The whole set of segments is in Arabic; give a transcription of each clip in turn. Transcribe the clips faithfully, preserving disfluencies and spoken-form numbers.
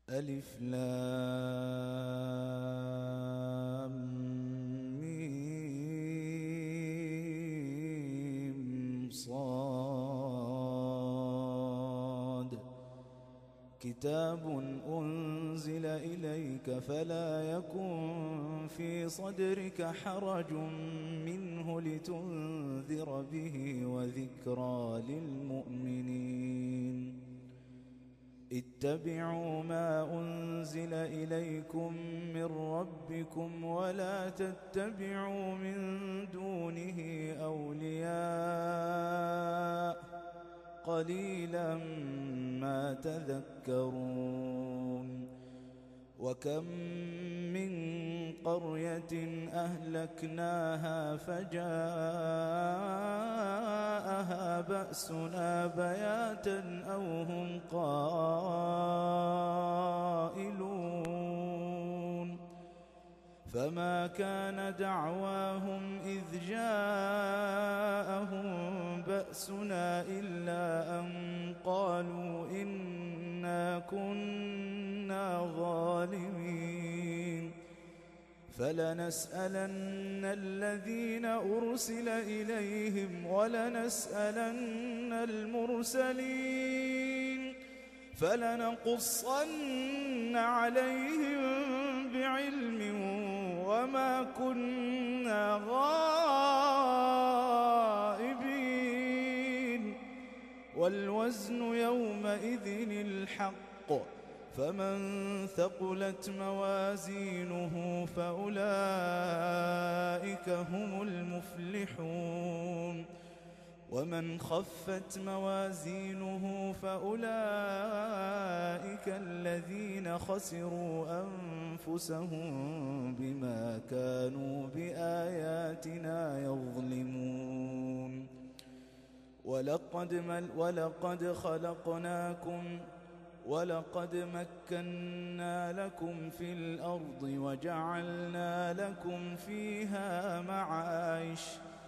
ألف لام ميم صاد كتاب أنزل إليك فلا يكن في صدرك حرج منه لتنذر به وذكرى للمؤمنين. اتبعوا ما أنزل إليكم من ربكم ولا تتبعوا من دونه أولياء قليلا ما تذكرون. وكم من قرية أهلكناها فجاءها بأسنا بياتا أو هم قائلون فما كان دعواهم إذ جاءهم بأسنا إلا أن قالوا إنا كنا ظالمين. فلنسألن الذين أرسل إليهم ولنسألن المرسلين فلنقصن عليهم بعلم وما كنا غائبين. والوزن يومئذ الحق فمن ثقلت موازينه فأولئك هم المفلحون ومن خفت موازينه فأولئك الذين خسروا أنفسهم بما كانوا بآياتنا يظلمون. ولقد, مل ولقد خلقناكم ولقد مكنا لكم في الأرض وجعلنا لكم فيها معايش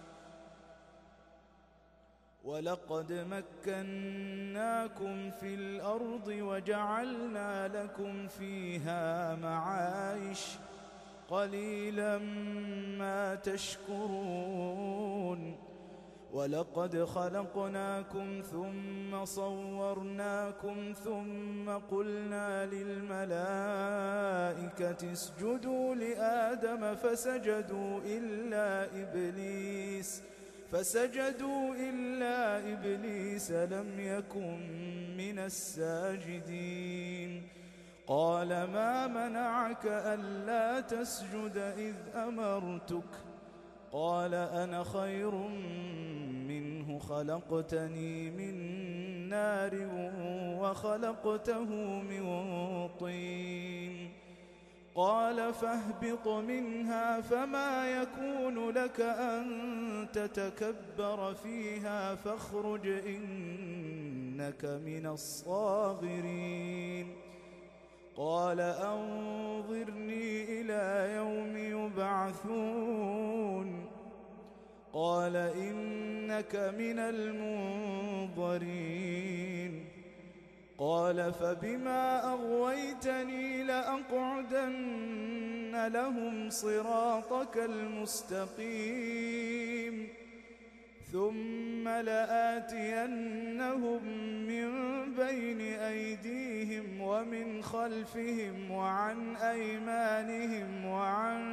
ولقد مكناكم في الأرض وجعلنا لكم فيها معايش قليلا ما تشكرون. ولقد خلقناكم ثم صورناكم ثم قلنا للملائكة اسجدوا لآدم فسجدوا إلا إبليس فسجدوا إلا إبليس لم يكن من الساجدين. قال ما منعك ألا تسجد إذ أمرتك قال أنا خير منه خلقتني من نار وخلقته من طين. قال فاهبط منها فما يكون لك أن تتكبر فيها فاخرج إنك من الصاغرين. قال أنظرني إلى يوم يبعثون قال إنك من المنظرين. قال فبما أغويتني لأقعدن لهم صراطك المستقيم ثم لآتينهم من بين أيديهم ومن خلفهم وعن أيمانهم وعن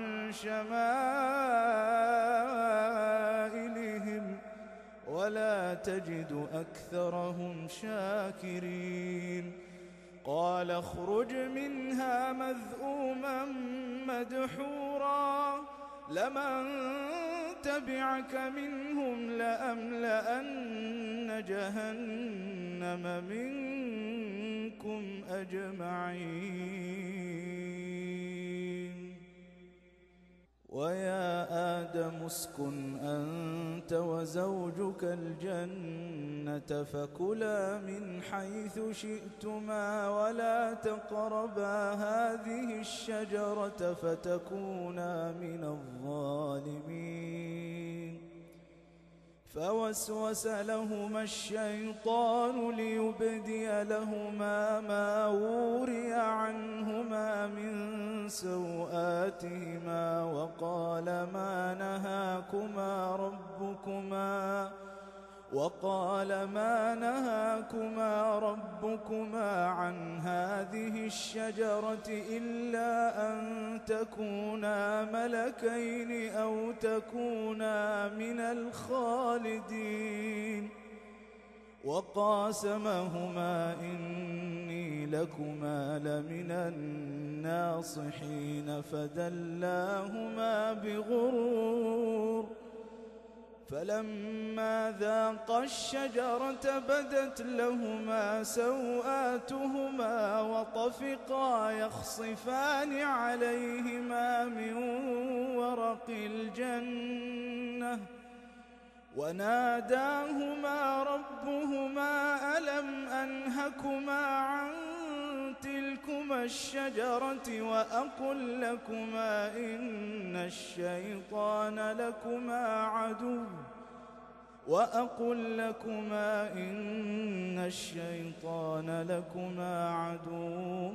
شمائلهم ولا تجد أكثرهم شاكرين. قال اخرج منها مذءوما مدحورا لمن تبعك منهم لأملأن جهنم منكم أجمعين. ويا آدم اسكن أنت وزوجك الجنة فكلا من حيث شئتما ولا تقربا هذه الشجرة فتكونا من الظالمين. فوسوس لهما الشيطان ليبدي لهما ما وري عنهما سوآتهما وقال ما نهاكما ربكما وقال ما نهاكما ربكما عن هذه الشجرة إلا أن تكونا ملكين أو تكونا من الخالدين وقاسمهما إني لكما لمن الناصحين فدلاهما بغرور فلما ذاقا الشجرة بدت لهما سوآتهما وطفقا يخصفان عليهما من ورق الجنة وناداهما ربهما ألم أنهكما عن تلكما الشجرة وأقل لكما إن الشيطان لكما عدو وأقل لكما إن الشيطان لكما عدو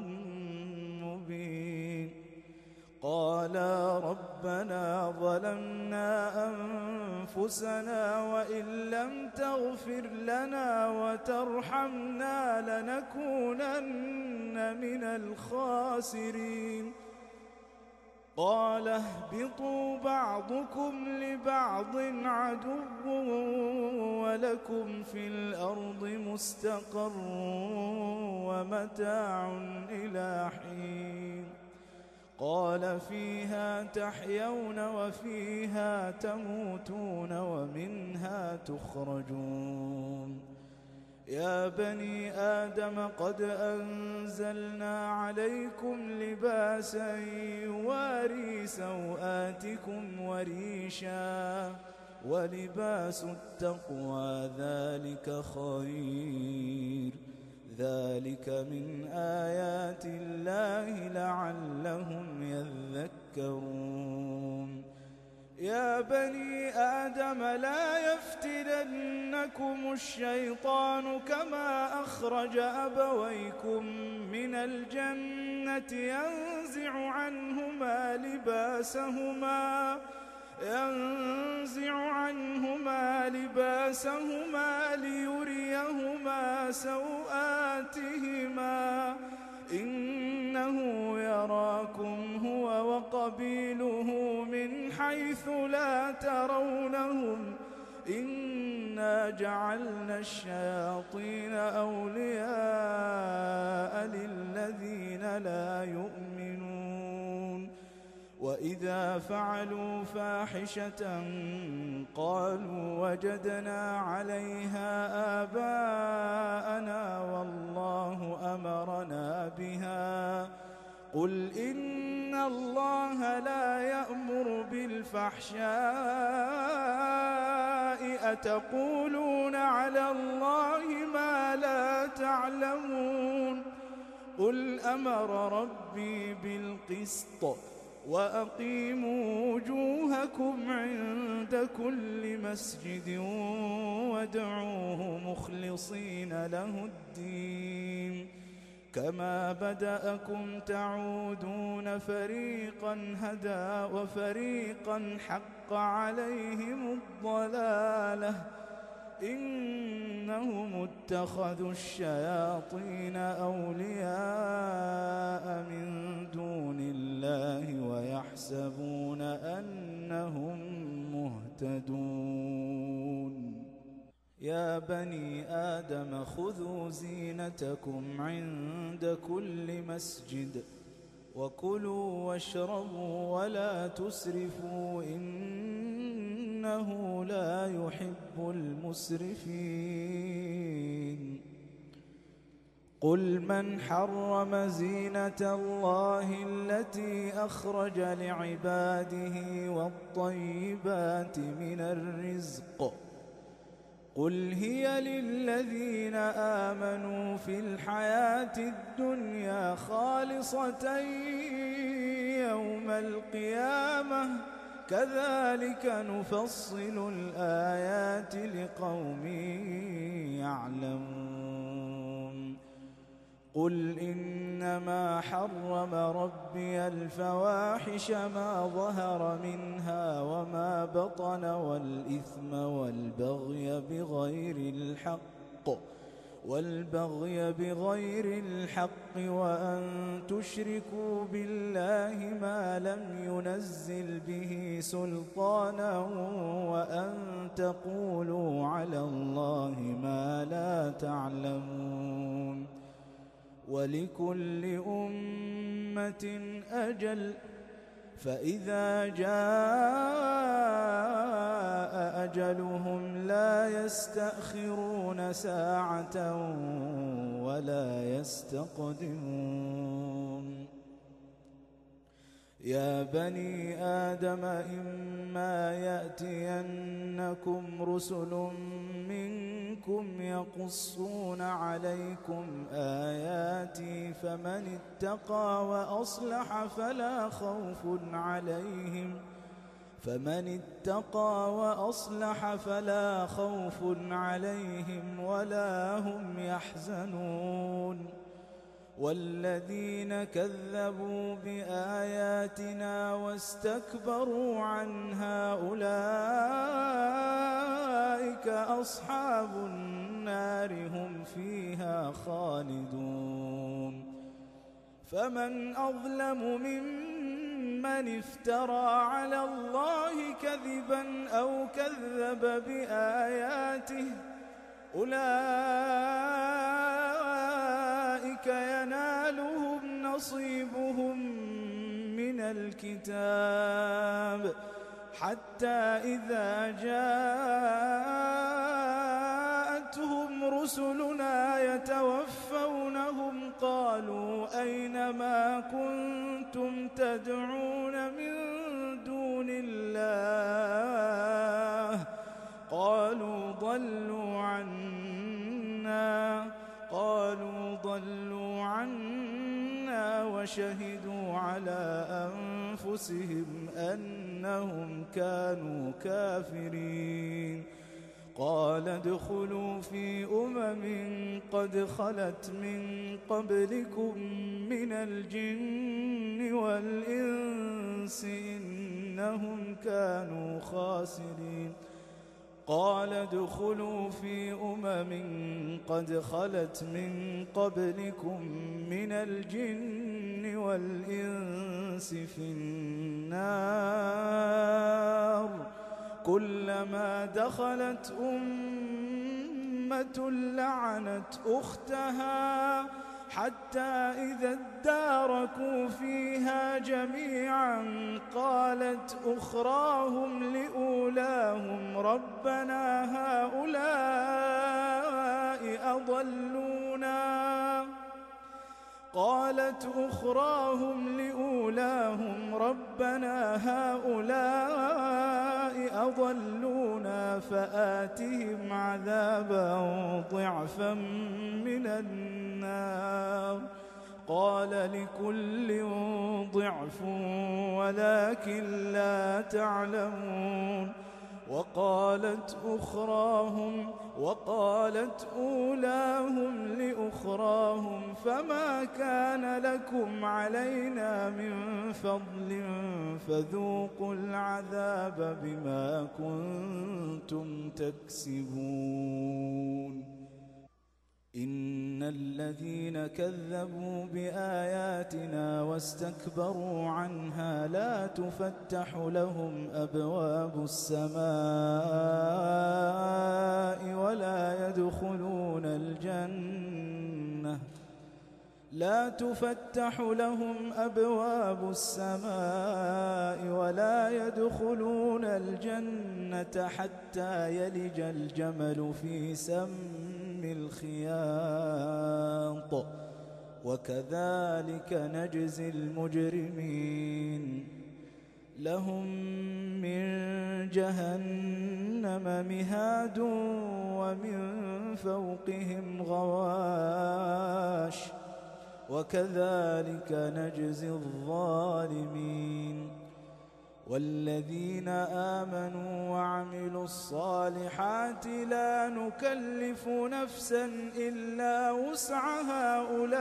مبين قالا ربنا ظلمنا أنفسنا وإن لم تغفر لنا وترحمنا لنكونن من الخاسرين قال اهبطوا بعضكم لبعض عدو ولكم في الأرض مستقر ومتاع إلى حين قال فيها تحيون وفيها تموتون ومنها تخرجون يا بني آدم قد أنزلنا عليكم لباسا يواري سوآتكم وريشا ولباس التقوى ذلك خير ذلك من آيات الله لعلهم يذكرون يا بني آدم لا يفتننكم الشيطان كما أخرج أبويكم من الجنة ينزع عنهما لباسهما ينزع عنهما لباسهما ليريهما سوآتهما إنه يراكم هو وقبيله من حيث لا ترونهم إنا جعلنا الشياطين أولياء للذين لا يؤمنون وإذا فعلوا فاحشة قالوا وجدنا عليها آباءنا والله أمرنا بها قل إن الله لا يأمر بالفحشاء أتقولون على الله ما لا تعلمون قل أمر ربي بالقسط وأقيموا وجوهكم عند كل مسجد وادعوه مخلصين له الدين كما بدأكم تعودون فريقا هدى وفريقا حق عليهم الضلالة إنهم اتخذوا الشياطين أولياء من دون الله ويحسبون أنهم مهتدون يا بني آدم خذوا زينتكم عند كل مسجد وكلوا واشربوا ولا تسرفوا إنه لا يحب المسرفين قل من حرم زينة الله التي أخرج لعباده والطيبات من الرزق قل هي للذين آمنوا في الحياة الدنيا خالصة يوم القيامة كذلك نفصل الآيات لقوم يعلمون قل إنما حرم ربي الفواحش ما ظهر منها وما بطن والإثم والبغي بغير الحق والبغي بغير الحق وأن تشركوا بالله ما لم ينزل به سلطانا وأن تقولوا على الله ما لا تعلمون. ولكل أمة أجل فإذا جاء أجلهم لا يستأخرون ساعة ولا يستقدمون. يا بني آدم إما يأتينكم رسل منكم يقصون عليكم آياتي فمن اتقى وأصلح فلا خوف عليهم فمن اتقى وأصلح فلا خوف عليهم ولا هم يحزنون. والذين كذبوا بآياتنا واستكبروا عنها أولئك أصحاب النار هم فيها خالدون. فمن أظلم ممن افترى على الله كذبا أو كذب بآياته أولئك ينالهم نصيبهم من الكتاب حتى إذا جاءتهم رسلنا يتوفونهم قالوا أين ما كنتم تدعون من دون الله قالوا ضلوا عنا قالوا ضلوا عنا وشهدوا على أنفسهم أنهم كانوا كافرين. قال ادخلوا في أمم قد خلت من قبلكم من الجن والإنس إنهم كانوا خاسرين. قال ادخلوا في أمم قد خلت من قبلكم من الجن والإنس في النار كلما دخلت أمة لعنت أختها حتى إذا اداركوا فيها جميعا قالت أخراهم لأولاهم ربنا هؤلاء أضلونا قالت أخراهم لأولاهم ربنا هؤلاء أضلونا فآتهم عذابا ضعفا من النار قال لكل ضعف ولكن لا تعلمون. وقالت أخراهم وقالت أولاهم لأخراهم فما كان لكم علينا من فضل فذوقوا العذاب بما كنتم تكسبون. إن الذين كذبوا بآياتنا واستكبروا عنها لا تفتح لهم أبواب السماء ولا يدخلون الجنة لا تفتح لهم أبواب السماء ولا يدخلون الجنة حتى يلج الجمل في سم الخياط وكذلك نجزي المجرمين. لهم من جهنم مهاد ومن فوقهم غواش وكذلك نجزي الظالمين. والذين آمنوا وعملوا الصالحات لا نكلف نفسا إلا وسعها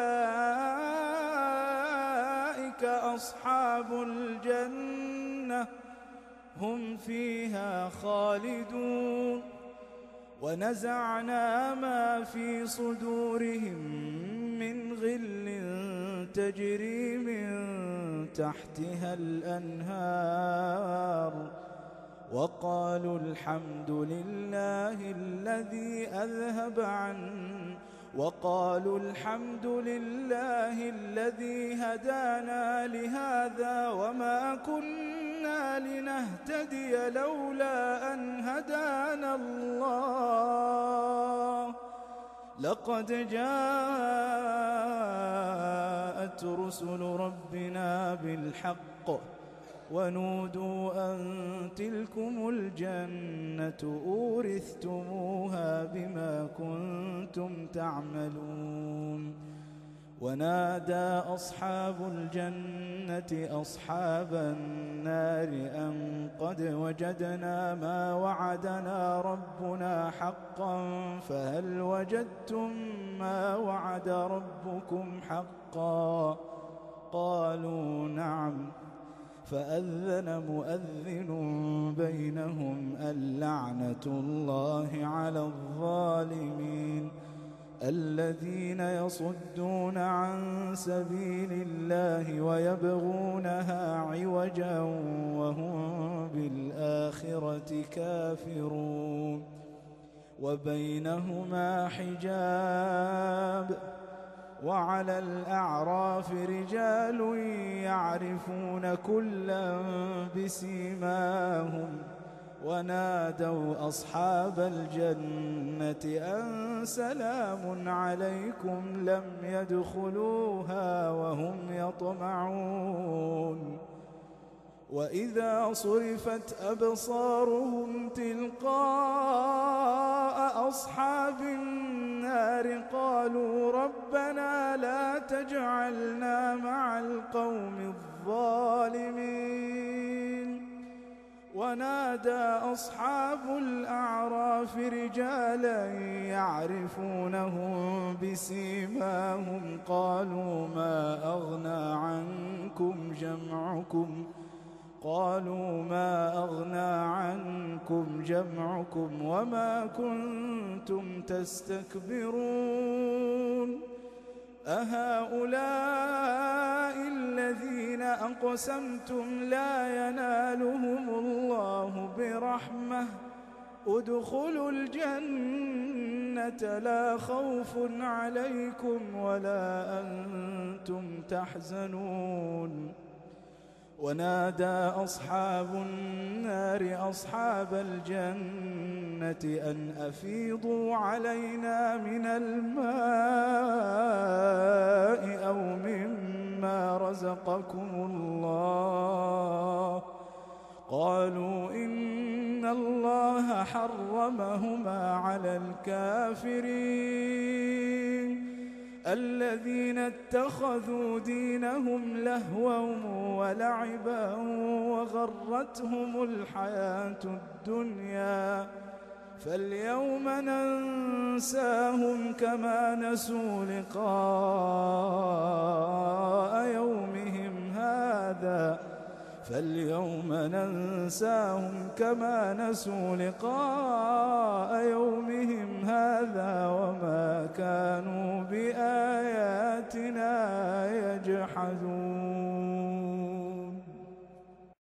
أولئك أصحاب الجنة هم فيها خالدون ونزعنا ما في صدورهم من غل تجري من تحتها الأنهار وقالوا الحمد لله الذي أذهب عن وقالوا الحمد لله الذي هدانا لهذا وما كنا لنهتدي لولا أن هدانا الله لقد جاءت رسل ربنا بالحق ونودوا أن تلكم الجنة أورثتموها بما كنتم تعملون ونادى أصحاب الجنة أصحاب النار أن قد وجدنا ما وعدنا ربنا حقا فهل وجدتم ما وعد ربكم حقا قالوا نعم فأذن مؤذن بينهم اللعنة الله على الظالمين الذين يصدون عن سبيل الله ويبغونها عوجا وهم بالآخرة كافرون وبينهما حجاب وعلى الأعراف رجال يعرفون كلا بسيماهم ونادوا أصحاب الجنة أن سلام عليكم لم يدخلوها وهم يطمعون وإذا صرفت أبصارهم تلقاء أصحاب النار قالوا ربنا لا تجعلنا مع القوم الظالمين ونادى أصحاب الأعراف رجالا يعرفونهم بسيماهم قالوا ما أغنى عنكم جمعكم قالوا ما أغنى عنكم جمعكم وما كنتم تستكبرون أهؤلاء الذين أقسمتم لا ينالهم الله برحمة ادخلوا الجنة لا خوف عليكم ولا أنتم تحزنون ونادى أصحاب النار أصحاب الجنة أن أفيضوا علينا من الماء أو مما رزقكم الله قالوا إن الله حرمهما على الكافرين الذين اتخذوا دينهم لهوا ولعبا وغرتهم الحياة الدنيا فاليوم ننساهم كما نسوا لقاء يومهم هذا فاليوم ننساهم كما نسوا لقاء يومهم هذا وما كانوا بآياتنا يجحدون